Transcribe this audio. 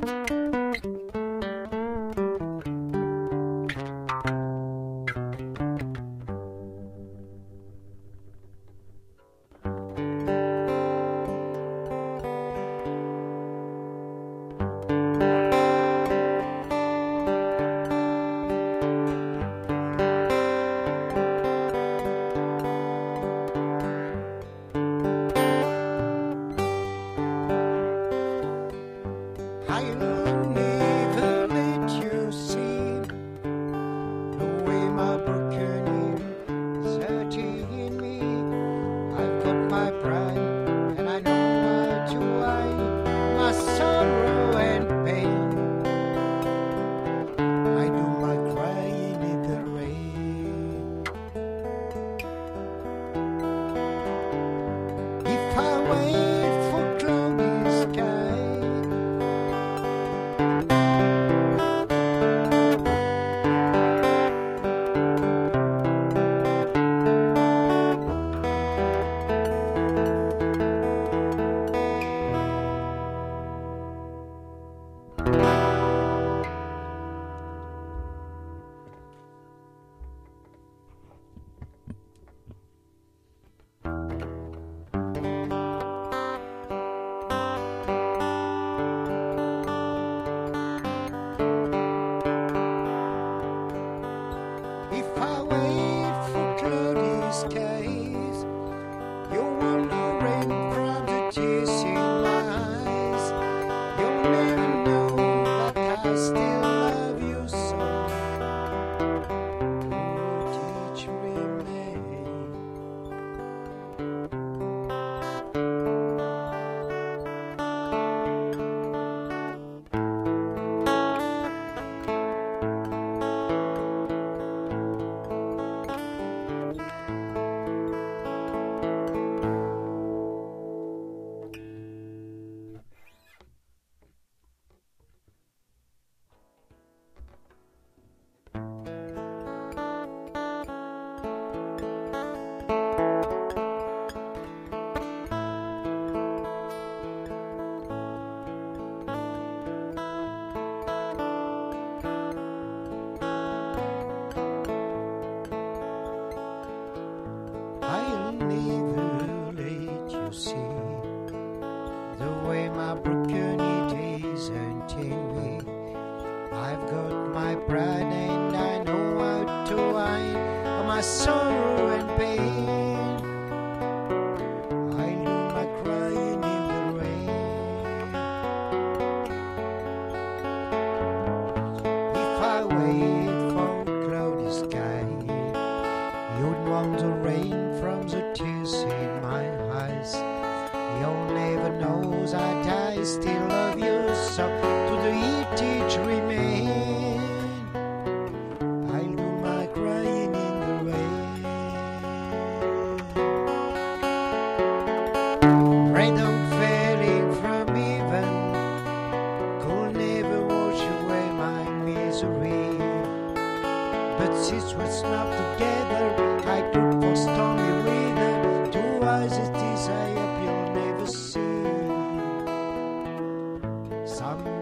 I'll never let you see the way my broken is hurting me. I've got my pride and I know how to hide my sorrow and pain. I do my crying in the rain. If I wait for cloudy skies, if I wait for cloudy skies, you'll wonder rain from the tears in my eyes. You'll never know that I still love you so. Would each remain? I'll never let you see the way my broken it is hurting me. I've got my pride and I know how to hide my sorrow and pain. I'll do my crying in the rain. If I wait for a cloudy sky, you'd want the rain from the tears in my eyes. You'll never know that I still love you so. To the heat each remain. I'll do my crying in the rain. Rain down falling from heaven could never wash away my misery. But since we're not together, I could for stormy weather. Two eyes as this I hope you'll never see. Some